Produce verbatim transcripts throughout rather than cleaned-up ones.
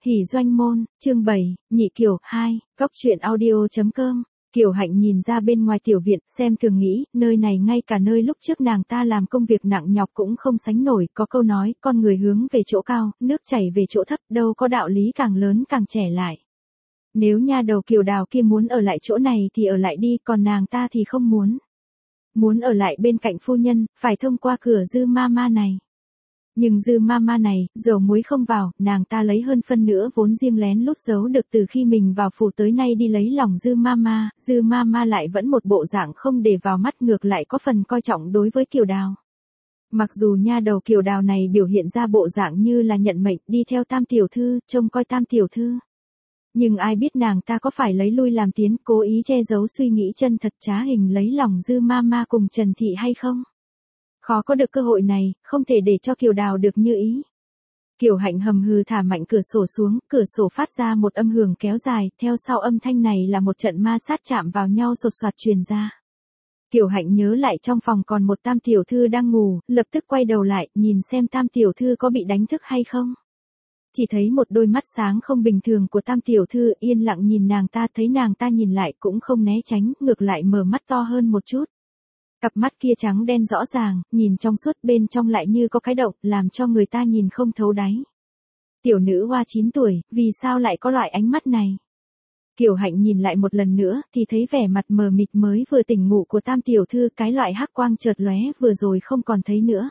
Hỉ doanh môn, chương bảy, nhị kiểu, hai, góc truyện audio.com. Kiều Hạnh nhìn ra bên ngoài tiểu viện, xem thường nghĩ, nơi này ngay cả nơi lúc trước nàng ta làm công việc nặng nhọc cũng không sánh nổi, có câu nói, con người hướng về chỗ cao, nước chảy về chỗ thấp, đâu có đạo lý càng lớn càng trẻ lại. Nếu nha đầu Kiều Đào kia muốn ở lại chỗ này thì ở lại đi, còn nàng ta thì không muốn. Muốn ở lại bên cạnh phu nhân, phải thông qua cửa Dư ma ma này. Nhưng Dư ma ma này, dầu muối không vào, nàng ta lấy hơn phân nữa vốn riêng lén lút giấu được từ khi mình vào phủ tới nay đi lấy lòng Dư ma ma, Dư ma ma lại vẫn một bộ dạng không để vào mắt, ngược lại có phần coi trọng đối với Kiều Đào. Mặc dù nha đầu Kiều Đào này biểu hiện ra bộ dạng như là nhận mệnh đi theo Tam tiểu thư, trông coi Tam tiểu thư. Nhưng ai biết nàng ta có phải lấy lui làm tiến, cố ý che giấu suy nghĩ chân thật trá hình lấy lòng Dư ma ma cùng Trần Thị hay không? Khó có được cơ hội này, không thể để cho Kiều Đào được như ý. Kiều Hạnh hầm hừ thả mạnh cửa sổ xuống, cửa sổ phát ra một âm hưởng kéo dài, theo sau âm thanh này là một trận ma sát chạm vào nhau sột soạt truyền ra. Kiều Hạnh nhớ lại trong phòng còn một Tam tiểu thư đang ngủ, lập tức quay đầu lại, nhìn xem Tam tiểu thư có bị đánh thức hay không. Chỉ thấy một đôi mắt sáng không bình thường của Tam tiểu thư yên lặng nhìn nàng ta, thấy nàng ta nhìn lại cũng không né tránh, ngược lại mở mắt to hơn một chút. Cặp mắt kia trắng đen rõ ràng, nhìn trong suốt, bên trong lại như có cái động, làm cho người ta nhìn không thấu đáy. Tiểu nữ hoa chín tuổi, vì sao lại có loại ánh mắt này? Kiều Hạnh nhìn lại một lần nữa, thì thấy vẻ mặt mờ mịt mới vừa tỉnh ngủ của Tam tiểu thư, cái loại hắc quang chợt lóe vừa rồi không còn thấy nữa.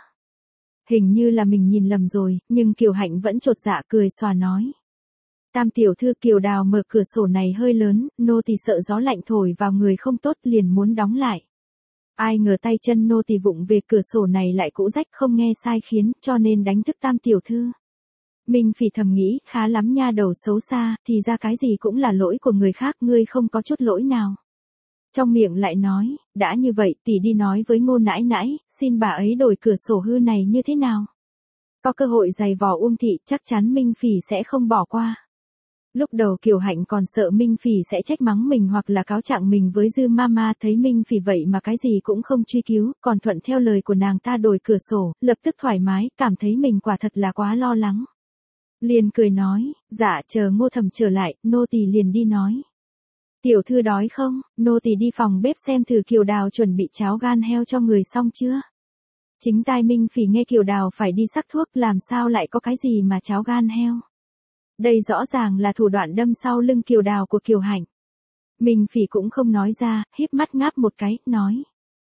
Hình như là mình nhìn lầm rồi, nhưng Kiều Hạnh vẫn chột dạ cười xòa nói. Tam tiểu thư, Kiều Đào mở cửa sổ này hơi lớn, nô tỳ sợ gió lạnh thổi vào người không tốt liền muốn đóng lại. Ai ngờ tay chân nô tỳ vụng về cửa sổ này lại cũ rách không nghe sai khiến, cho nên đánh thức Tam tiểu thư. Minh Phỉ thầm nghĩ, khá lắm nha đầu xấu xa, thì ra cái gì cũng là lỗi của người khác, ngươi không có chút lỗi nào. Trong miệng lại nói, đã như vậy tỷ đi nói với Ngô nãi nãi, xin bà ấy đổi cửa sổ hư này như thế nào. Có cơ hội giày vò Uông thị, chắc chắn Minh Phỉ sẽ không bỏ qua. Lúc đầu Kiều Hạnh còn sợ Minh Phỉ sẽ trách mắng mình hoặc là cáo trạng mình với Dư Mama, thấy Minh Phỉ vậy mà cái gì cũng không truy cứu, còn thuận theo lời của nàng ta đổi cửa sổ, lập tức thoải mái, cảm thấy mình quả thật là quá lo lắng. Liền cười nói, dạ chờ Ngô thẩm trở lại, nô tỳ liền đi nói. Tiểu thư đói không, nô tỳ đi phòng bếp xem thử Kiều Đào chuẩn bị cháo gan heo cho người xong chưa. Chính tai Minh Phỉ nghe Kiều Đào phải đi sắc thuốc, làm sao lại có cái gì mà cháo gan heo. Đây rõ ràng là thủ đoạn đâm sau lưng Kiều Đào của Kiều Hạnh. Minh Phỉ cũng không nói ra, híp mắt ngáp một cái, nói.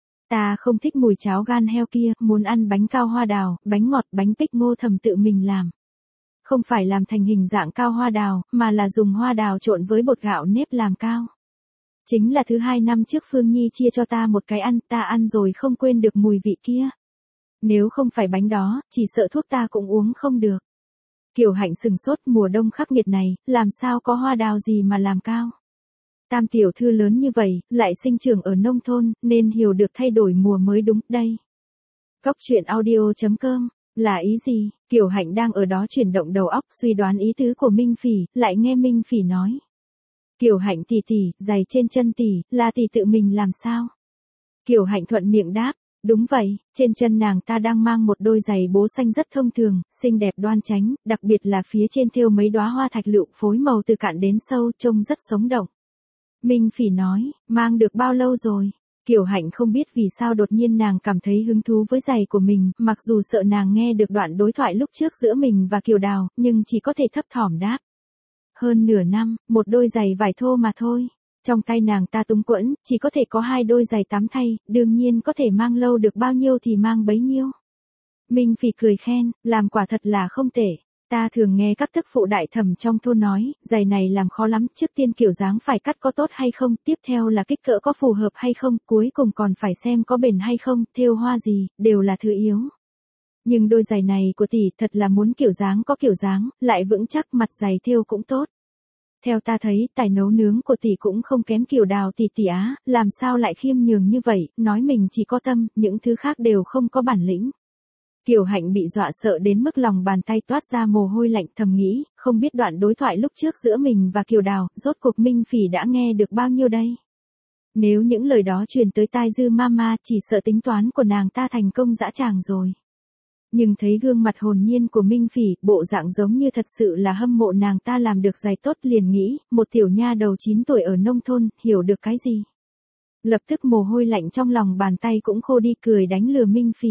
Ta không thích mùi cháo gan heo kia, muốn ăn bánh cao hoa đào, bánh ngọt, bánh pích Ngô thẩm tự mình làm. Không phải làm thành hình dạng cao hoa đào, mà là dùng hoa đào trộn với bột gạo nếp làm cao. Chính là thứ hai năm trước Phương Nhi chia cho ta một cái ăn, ta ăn rồi không quên được mùi vị kia. Nếu không phải bánh đó, chỉ sợ thuốc ta cũng uống không được. Kiều Hạnh sừng sốt, mùa đông khắc nghiệt này, làm sao có hoa đào gì mà làm cao. Tam tiểu thư lớn như vậy, lại sinh trưởng ở nông thôn, nên hiểu được thay đổi mùa mới đúng, đây. Góc truyện audio.com, là ý gì? Kiều Hạnh đang ở đó chuyển động đầu óc suy đoán ý tứ của Minh Phỉ, lại nghe Minh Phỉ nói. Kiều Hạnh tỷ tỷ, giày trên chân tỷ, là tỷ tự mình làm sao? Kiều Hạnh thuận miệng đáp. Đúng vậy, trên chân nàng ta đang mang một đôi giày bố xanh rất thông thường, xinh đẹp đoan chánh, đặc biệt là phía trên thêu mấy đóa hoa thạch lựu phối màu từ cạn đến sâu, trông rất sống động. Minh Phỉ nói, mang được bao lâu rồi? Kiều Hạnh không biết vì sao đột nhiên nàng cảm thấy hứng thú với giày của mình, mặc dù sợ nàng nghe được đoạn đối thoại lúc trước giữa mình và Kiều Đào, nhưng chỉ có thể thấp thỏm đáp. Hơn nửa năm, một đôi giày vải thô mà thôi. Trong tay nàng ta túng quẫn, chỉ có thể có hai đôi giày tắm thay, đương nhiên có thể mang lâu được bao nhiêu thì mang bấy nhiêu. Minh Phỉ cười khen, làm quả thật là không tệ. Ta thường nghe các thức phụ đại thẩm trong thôn nói, giày này làm khó lắm, trước tiên kiểu dáng phải cắt có tốt hay không, tiếp theo là kích cỡ có phù hợp hay không, cuối cùng còn phải xem có bền hay không, thêu hoa gì, đều là thứ yếu. Nhưng đôi giày này của tỷ thật là muốn kiểu dáng có kiểu dáng, lại vững chắc, mặt giày thêu cũng tốt. Theo ta thấy, tài nấu nướng của tỷ cũng không kém Kiều Đào tỷ tỷ á, làm sao lại khiêm nhường như vậy, nói mình chỉ có tâm, những thứ khác đều không có bản lĩnh. Kiều Hạnh bị dọa sợ đến mức lòng bàn tay toát ra mồ hôi lạnh, thầm nghĩ, không biết đoạn đối thoại lúc trước giữa mình và Kiều Đào, rốt cuộc Minh Phỉ đã nghe được bao nhiêu đây. Nếu những lời đó truyền tới tai Dư Mama, chỉ sợ tính toán của nàng ta thành công dã tràng rồi. Nhưng thấy gương mặt hồn nhiên của Minh Phỉ, bộ dạng giống như thật sự là hâm mộ nàng ta làm được giày tốt, liền nghĩ, một tiểu nha đầu chín tuổi ở nông thôn, hiểu được cái gì. Lập tức mồ hôi lạnh trong lòng bàn tay cũng khô đi, cười đánh lừa Minh Phỉ.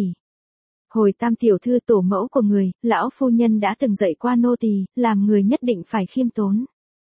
Hồi Tam tiểu thư tổ mẫu của người, lão phu nhân đã từng dạy qua nô tỳ, làm người nhất định phải khiêm tốn.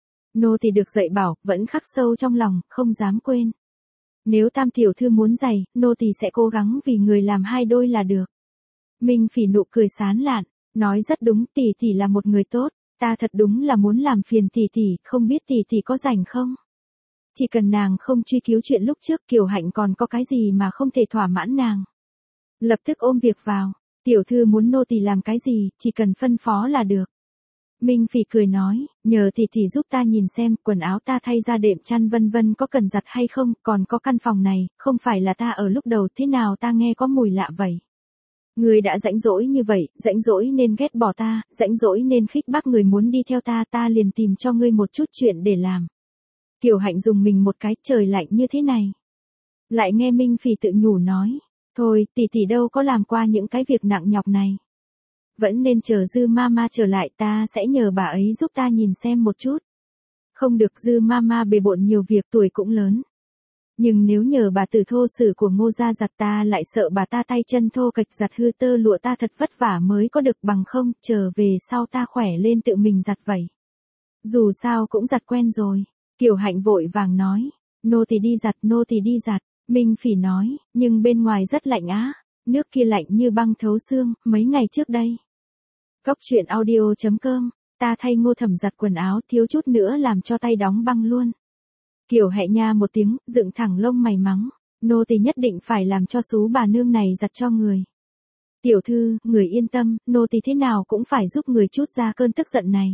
Nô tỳ được dạy bảo, vẫn khắc sâu trong lòng, không dám quên. Nếu Tam tiểu thư muốn giày, nô tỳ sẽ cố gắng vì người làm hai đôi là được. Minh Phỉ nụ cười sán lạn, nói rất đúng, tỷ tỷ là một người tốt, ta thật đúng là muốn làm phiền tỷ tỷ, không biết tỷ tỷ có rảnh không? Chỉ cần nàng không truy cứu chuyện lúc trước, Kiều Hạnh còn có cái gì mà không thể thỏa mãn nàng. Lập tức ôm việc vào, tiểu thư muốn nô tỳ làm cái gì, chỉ cần phân phó là được. Minh Phỉ cười nói, nhờ tỷ tỷ giúp ta nhìn xem, quần áo ta thay ra đệm chăn vân vân có cần giặt hay không, còn có căn phòng này, không phải là ta ở lúc đầu, thế nào ta nghe có mùi lạ vậy. Người đã rãnh rỗi như vậy, rãnh rỗi nên ghét bỏ ta, rãnh rỗi nên khích bác người muốn đi theo ta, ta liền tìm cho ngươi một chút chuyện để làm. Kiều Hạnh dùng mình một cái, trời lạnh như thế này. Lại nghe Minh Phỉ tự nhủ nói, thôi, tỷ tỷ đâu có làm qua những cái việc nặng nhọc này. Vẫn nên chờ Dư Mama trở lại, ta sẽ nhờ bà ấy giúp ta nhìn xem một chút. Không được, Dư Mama bề bộn nhiều việc, tuổi cũng lớn. Nhưng nếu nhờ bà tử thô sử của Ngô gia giặt, ta lại sợ bà ta tay chân thô kệch giặt hư tơ lụa, ta thật vất vả mới có được, bằng không, chờ về sau ta khỏe lên tự mình giặt vậy. Dù sao cũng giặt quen rồi. Kiều Hạnh vội vàng nói, nô tỳ đi giặt, nô tỳ đi giặt. Minh Phỉ nói, nhưng bên ngoài rất lạnh á, nước kia lạnh như băng thấu xương, mấy ngày trước đây. Cốc truyện audio chấm com, ta thay Ngô Thẩm giặt quần áo, thiếu chút nữa làm cho tay đóng băng luôn. Kiều Hạnh nha một tiếng, dựng thẳng lông mày mắng, nô tỳ nhất định phải làm cho xú bà nương này giặt cho người. Tiểu thư, người yên tâm, nô tỳ thế nào cũng phải giúp người chút ra cơn tức giận này.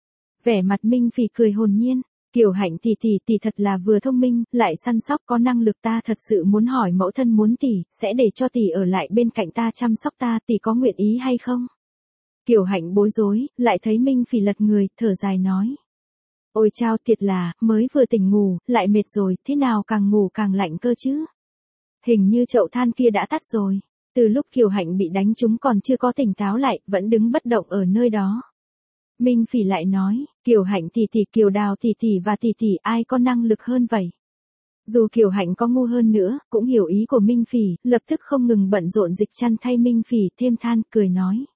Vẻ mặt Minh Phỉ cười hồn nhiên, Kiều Hạnh tỷ tỷ tỷ thật là vừa thông minh, lại săn sóc có năng lực, ta thật sự muốn hỏi mẫu thân muốn tỷ, sẽ để cho tỷ ở lại bên cạnh ta chăm sóc ta, tỷ có nguyện ý hay không? Kiều Hạnh bối rối, lại thấy Minh Phỉ lật người, thở dài nói. Ôi chao, thiệt là, mới vừa tỉnh ngủ, lại mệt rồi, thế nào càng ngủ càng lạnh cơ chứ? Hình như chậu than kia đã tắt rồi. Từ lúc Kiều Hạnh bị đánh trúng còn chưa có tỉnh táo lại, vẫn đứng bất động ở nơi đó. Minh Phỉ lại nói, Kiều Hạnh tỷ tỷ, Kiều Đào tỷ tỷ và tỷ tỷ ai có năng lực hơn vậy? Dù Kiều Hạnh có ngu hơn nữa, cũng hiểu ý của Minh Phỉ, lập tức không ngừng bận rộn dịch chăn thay Minh Phỉ, thêm than, cười nói.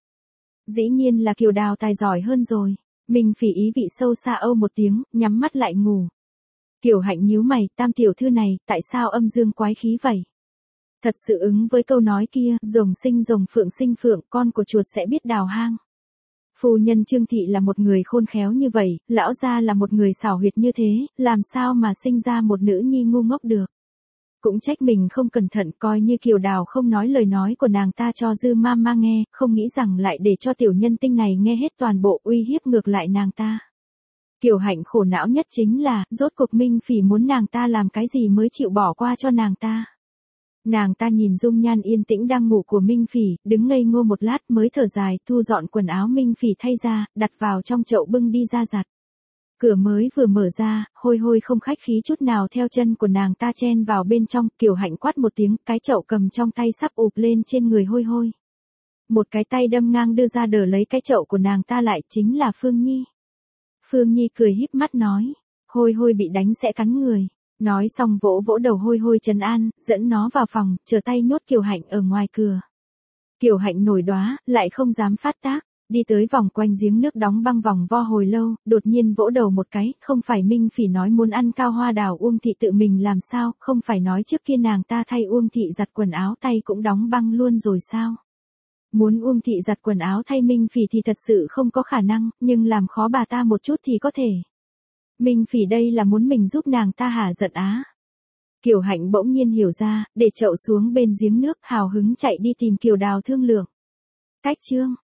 Dĩ nhiên là Kiều Đào tài giỏi hơn rồi. Minh Phỉ ý vị sâu xa âu một tiếng, nhắm mắt lại ngủ. Kiều Hạnh nhíu mày, Tam tiểu thư này, tại sao âm dương quái khí vậy? Thật sự ứng với câu nói kia, rồng sinh rồng, phượng sinh phượng, con của chuột sẽ biết đào hang. Phu nhân Trương Thị là một người khôn khéo như vậy, lão gia là một người xảo huyệt như thế, làm sao mà sinh ra một nữ nhi ngu ngốc được. Cũng trách mình không cẩn thận, coi như Kiều Đào không nói lời nói của nàng ta cho Dư Mama nghe, không nghĩ rằng lại để cho tiểu nhân tinh này nghe hết toàn bộ, uy hiếp ngược lại nàng ta. Kiều Hạnh khổ não nhất chính là, rốt cuộc Minh Phỉ muốn nàng ta làm cái gì mới chịu bỏ qua cho nàng ta. Nàng ta nhìn dung nhan yên tĩnh đang ngủ của Minh Phỉ, đứng ngây ngô một lát mới thở dài, thu dọn quần áo Minh Phỉ thay ra, đặt vào trong chậu bưng đi ra giặt. Cửa mới vừa mở ra, hôi hôi không khách khí chút nào theo chân của nàng ta chen vào bên trong, Kiều Hạnh quát một tiếng, cái chậu cầm trong tay sắp ụp lên trên người hôi hôi. Một cái tay đâm ngang đưa ra đỡ lấy cái chậu của nàng ta lại, chính là Phương Nhi. Phương Nhi cười híp mắt nói, hôi hôi bị đánh sẽ cắn người. Nói xong vỗ vỗ đầu hôi hôi trấn an, dẫn nó vào phòng, chờ tay nhốt Kiều Hạnh ở ngoài cửa. Kiều Hạnh nổi đoá, lại không dám phát tác, đi tới vòng quanh giếng nước đóng băng vòng vo hồi lâu, đột nhiên vỗ đầu một cái, không phải Minh Phỉ nói muốn ăn cao hoa đào Uông Thị tự mình làm sao, không phải nói trước kia nàng ta thay Uông Thị giặt quần áo tay cũng đóng băng luôn rồi sao. Muốn Uông Thị giặt quần áo thay Minh Phỉ thì thật sự không có khả năng, nhưng làm khó bà ta một chút thì có thể. Minh Phỉ đây là muốn mình giúp nàng ta hả giận á. Kiều Hạnh bỗng nhiên hiểu ra, để chậu xuống bên giếng nước, hào hứng chạy đi tìm Kiều Đào thương lượng. Cách chương